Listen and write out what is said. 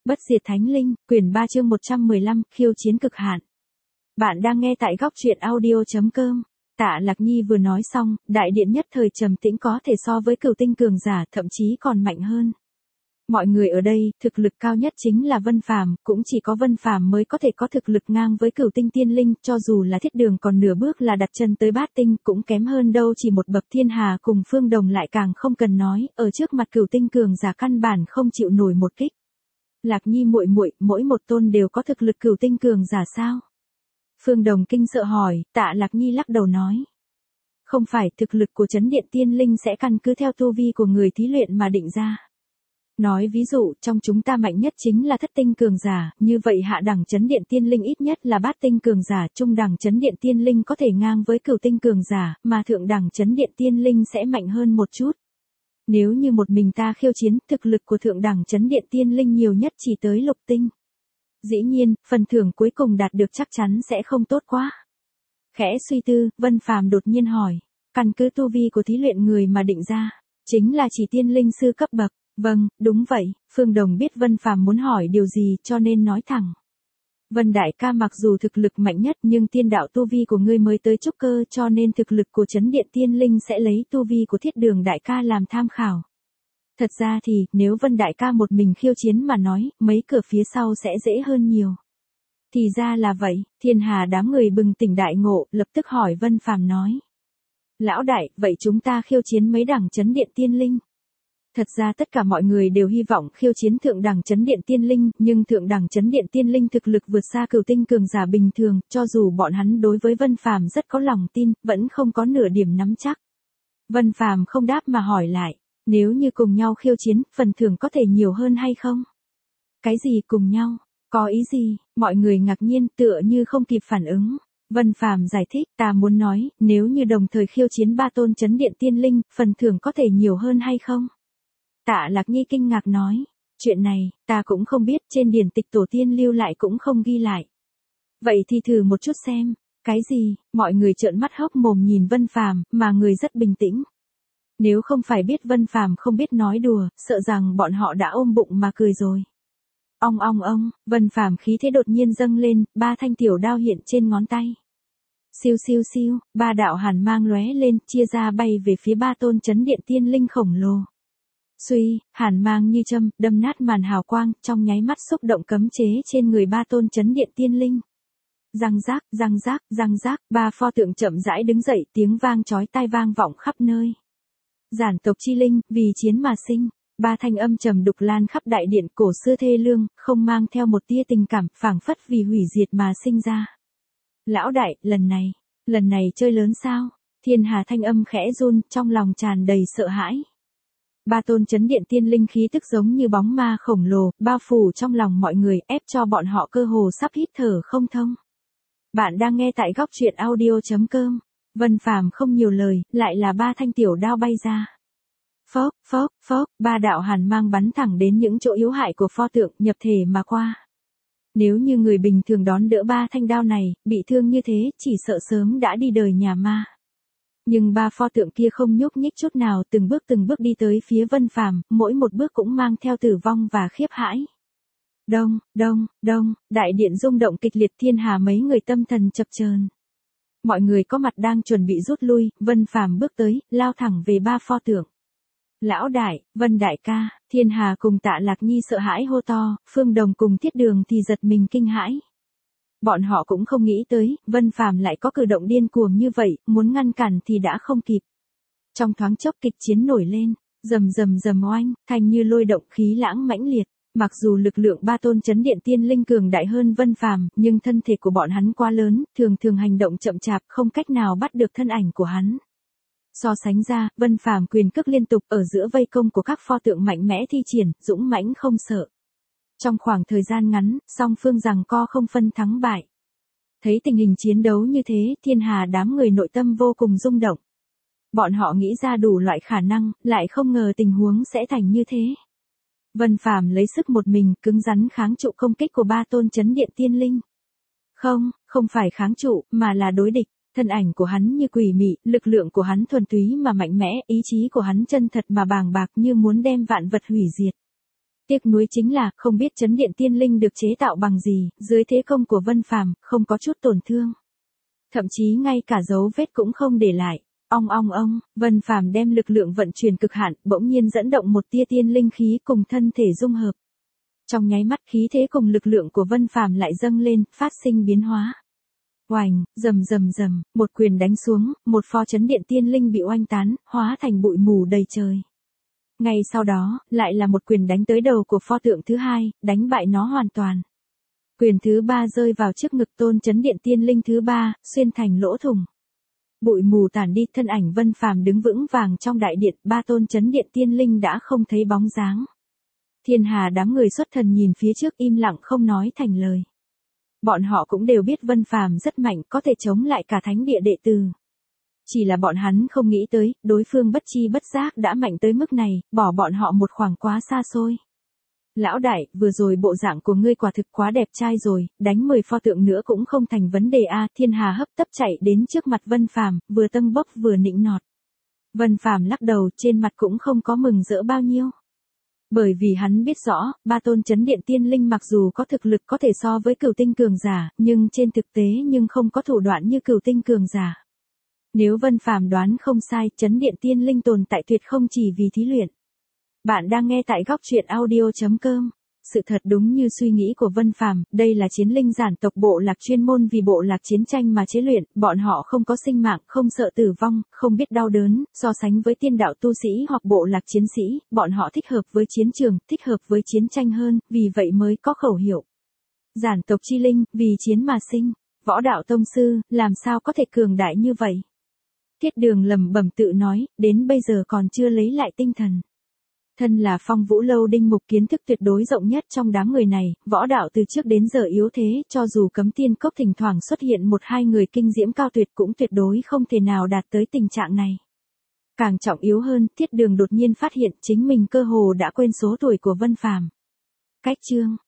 Bất diệt thánh linh, quyển 3 chương 115, khiêu chiến cực hạn. Bạn đang nghe tại góc truyện audio.com. Tạ Lạc Nhi vừa nói xong, đại điện nhất thời trầm tĩnh, có thể so với cửu tinh cường giả, thậm chí còn mạnh hơn. Mọi người ở đây, thực lực cao nhất chính là Vân Phàm, cũng chỉ có Vân Phàm mới có thể có thực lực ngang với cửu tinh tiên linh, cho dù là Thiết Đường còn nửa bước là đặt chân tới bát tinh, cũng kém hơn đâu chỉ một bậc. Thiên Hà cùng Phương Đồng lại càng không cần nói, ở trước mặt cửu tinh cường giả căn bản không chịu nổi một kích. Lạc Nhi muội muội, mỗi một tôn đều có thực lực cửu tinh cường giả sao? Phương Đồng kinh sợ hỏi. Tạ Lạc Nhi lắc đầu nói. Không phải, thực lực của Chấn Điện Tiên Linh sẽ căn cứ theo tu vi của người thí luyện mà định ra. Nói ví dụ, trong chúng ta mạnh nhất chính là thất tinh cường giả, như vậy hạ đẳng Chấn Điện Tiên Linh ít nhất là bát tinh cường giả, trung đẳng Chấn Điện Tiên Linh có thể ngang với cửu tinh cường giả, mà thượng đẳng Chấn Điện Tiên Linh sẽ mạnh hơn một chút. Nếu như một mình ta khiêu chiến, thực lực của thượng đẳng Chấn Điện Tiên Linh nhiều nhất chỉ tới lục tinh. Dĩ nhiên, phần thưởng cuối cùng đạt được chắc chắn sẽ không tốt quá. Khẽ suy tư, Vân Phàm đột nhiên hỏi, căn cứ tu vi của thí luyện người mà định ra, chính là chỉ tiên linh sư cấp bậc. Vâng, đúng vậy. Phương Đồng biết Vân Phàm muốn hỏi điều gì cho nên nói thẳng. Vân đại ca mặc dù thực lực mạnh nhất nhưng tiên đạo tu vi của ngươi mới tới trúc cơ, cho nên thực lực của Chấn Điện Tiên Linh sẽ lấy tu vi của Thiết Đường đại ca làm tham khảo. Thật ra thì, nếu Vân đại ca một mình khiêu chiến mà nói, mấy cửa phía sau sẽ dễ hơn nhiều. Thì ra là vậy. Thiên Hà đám người bừng tỉnh đại ngộ, lập tức hỏi Vân Phàm nói. Lão đại, vậy chúng ta khiêu chiến mấy đẳng Chấn Điện Tiên Linh? Thật ra tất cả mọi người đều hy vọng khiêu chiến thượng đẳng Chấn Điện Tiên Linh, nhưng thượng đẳng Chấn Điện Tiên Linh thực lực vượt xa cửu tinh cường giả bình thường, cho dù bọn hắn đối với Vân Phàm rất có lòng tin, vẫn không có nửa điểm nắm chắc. Vân Phàm không đáp mà hỏi lại, nếu như cùng nhau khiêu chiến, phần thưởng có thể nhiều hơn hay không? Cái gì cùng nhau? Có ý gì? Mọi người ngạc nhiên, tựa như không kịp phản ứng. Vân Phàm giải thích, ta muốn nói, nếu như đồng thời khiêu chiến 3 tôn Chấn Điện Tiên Linh, phần thưởng có thể nhiều hơn hay không? Tạ Lạc Nhi kinh ngạc nói, chuyện này, ta cũng không biết, trên điển tịch tổ tiên lưu lại cũng không ghi lại. Vậy thì thử một chút xem. Cái gì? Mọi người trợn mắt hốc mồm nhìn Vân Phàm, mà người rất bình tĩnh. Nếu không phải biết Vân Phàm không biết nói đùa, sợ rằng bọn họ đã ôm bụng mà cười rồi. Ong, Vân Phàm khí thế đột nhiên dâng lên, 3 thanh tiểu đao hiện trên ngón tay. Siêu siêu siêu, 3 đạo hàn mang lóe lên, chia ra bay về phía 3 tôn Chấn Điện Tiên Linh khổng lồ. Suy, hàn mang như châm, đâm nát màn hào quang, trong nháy mắt xúc động cấm chế trên người 3 tôn Chấn Điện Tiên Linh. Răng rác, 3 pho tượng chậm rãi đứng dậy, tiếng vang chói tai vang vọng khắp nơi. Giản tộc chi linh, vì chiến mà sinh. 3 thanh âm trầm đục lan khắp đại điện, cổ xưa thê lương, không mang theo một tia tình cảm, phảng phất vì hủy diệt mà sinh ra. Lão đại, lần này chơi lớn sao? Thiên Hà thanh âm khẽ run, trong lòng tràn đầy sợ hãi. 3 tôn Chấn Điện Tiên Linh khí tức giống như bóng ma khổng lồ, bao phủ trong lòng mọi người, ép cho bọn họ cơ hồ sắp hít thở không thông. Bạn đang nghe tại góc truyện audio.com. Vân Phàm không nhiều lời, lại là 3 thanh tiểu đao bay ra. Phốc, 3 đạo hàn mang bắn thẳng đến những chỗ yếu hại của pho tượng, nhập thể mà qua. Nếu như người bình thường đón đỡ 3 thanh đao này, bị thương như thế, chỉ sợ sớm đã đi đời nhà ma. Nhưng 3 pho tượng kia không nhúc nhích chút nào, từng bước đi tới phía Vân Phàm, mỗi một bước cũng mang theo tử vong và khiếp hãi. Đông, đại điện rung động kịch liệt, Thiên Hà mấy người tâm thần chập chờn. Mọi người có mặt đang chuẩn bị rút lui, Vân Phàm bước tới, lao thẳng về 3 pho tượng. Lão đại, Vân đại ca, Thiên Hà cùng Tạ Lạc Nhi sợ hãi hô to, Phương Đồng cùng Thiết Đường thì giật mình kinh hãi. Bọn họ cũng không nghĩ tới, Vân Phàm lại có cử động điên cuồng như vậy, muốn ngăn cản thì đã không kịp. Trong thoáng chốc kịch chiến nổi lên, rầm oanh, thanh như lôi động, khí lãng mãnh liệt. Mặc dù lực lượng 3 tôn Chấn Điện Tiên Linh cường đại hơn Vân Phàm, nhưng thân thể của bọn hắn quá lớn, thường hành động chậm chạp, không cách nào bắt được thân ảnh của hắn. So sánh ra, Vân Phàm quyền cước liên tục ở giữa vây công của các pho tượng mạnh mẽ thi triển, dũng mãnh không sợ. Trong khoảng thời gian ngắn, song phương giằng co không phân thắng bại. Thấy tình hình chiến đấu như thế, Thiên Hà đám người nội tâm vô cùng rung động. Bọn họ nghĩ ra đủ loại khả năng, lại không ngờ tình huống sẽ thành như thế. Vân Phàm lấy sức một mình, cứng rắn kháng trụ công kích của 3 tôn Chấn Điện Tiên Linh. Không phải kháng trụ, mà là đối địch. Thân ảnh của hắn như quỷ mị, lực lượng của hắn thuần túy mà mạnh mẽ, ý chí của hắn chân thật mà bàng bạc, như muốn đem vạn vật hủy diệt. Tiếc nuối chính là, không biết chấn điện tiên linh được chế tạo bằng gì, dưới thế công của Vân Phàm, không có chút tổn thương. Thậm chí ngay cả dấu vết cũng không để lại. Ong ong ong, Vân Phàm đem lực lượng vận chuyển cực hạn, bỗng nhiên dẫn động một tia tiên linh khí cùng thân thể dung hợp. Trong nháy mắt khí thế cùng lực lượng của Vân Phàm lại dâng lên, phát sinh biến hóa. Oành, rầm rầm rầm, một quyền đánh xuống, một pho chấn điện tiên linh bị oanh tán, hóa thành bụi mù đầy trời. Ngay sau đó, lại là một quyền đánh tới đầu của pho tượng thứ hai, đánh bại nó hoàn toàn. Quyền thứ ba rơi vào trước ngực tôn chấn điện tiên linh thứ ba, xuyên thành lỗ thủng. Bụi mù tản đi, thân ảnh Vân Phàm đứng vững vàng trong đại điện, ba tôn chấn điện tiên linh đã không thấy bóng dáng. Thiên hà đám người xuất thần nhìn phía trước im lặng không nói thành lời. Bọn họ cũng đều biết Vân Phàm rất mạnh, có thể chống lại cả thánh địa đệ tử. Chỉ là bọn hắn không nghĩ tới, đối phương bất chi bất giác đã mạnh tới mức này, bỏ bọn họ một khoảng quá xa xôi. Lão đại, vừa rồi bộ dạng của ngươi quả thực quá đẹp trai rồi, đánh 10 pho tượng nữa cũng không thành vấn đề a. Thiên hà hấp tấp chạy đến trước mặt Vân Phàm, vừa tâng bốc vừa nịnh nọt. Vân Phàm lắc đầu, trên mặt cũng không có mừng rỡ bao nhiêu. Bởi vì hắn biết rõ, ba tôn chấn điện tiên linh mặc dù có thực lực có thể so với cửu tinh cường giả, nhưng trên thực tế nhưng không có thủ đoạn như cửu tinh cường giả. Nếu Vân Phàm đoán không sai, chấn điện tiên linh tồn tại tuyệt không chỉ vì thí luyện. Bạn đang nghe tại góc truyện audio.com. Sự thật đúng như suy nghĩ của Vân Phàm, đây là chiến linh giản tộc bộ lạc chuyên môn vì bộ lạc chiến tranh mà chế luyện, bọn họ không có sinh mạng, không sợ tử vong, không biết đau đớn, so sánh với tiên đạo tu sĩ hoặc bộ lạc chiến sĩ, bọn họ thích hợp với chiến trường, thích hợp với chiến tranh hơn, vì vậy mới có khẩu hiệu. Giản tộc chi linh, vì chiến mà sinh, võ đạo tông sư, làm sao có thể cường đại như vậy? Tiết Đường lẩm bẩm tự nói, đến bây giờ còn chưa lấy lại tinh thần. Thân là Phong Vũ Lâu đinh mục kiến thức tuyệt đối rộng nhất trong đám người này, võ đạo từ trước đến giờ yếu thế, cho dù Cấm Tiên Cốc thỉnh thoảng xuất hiện một hai người kinh diễm cao tuyệt cũng tuyệt đối không thể nào đạt tới tình trạng này. Càng trọng yếu hơn, Tiết Đường đột nhiên phát hiện chính mình cơ hồ đã quên số tuổi của Vân Phàm. Cách chương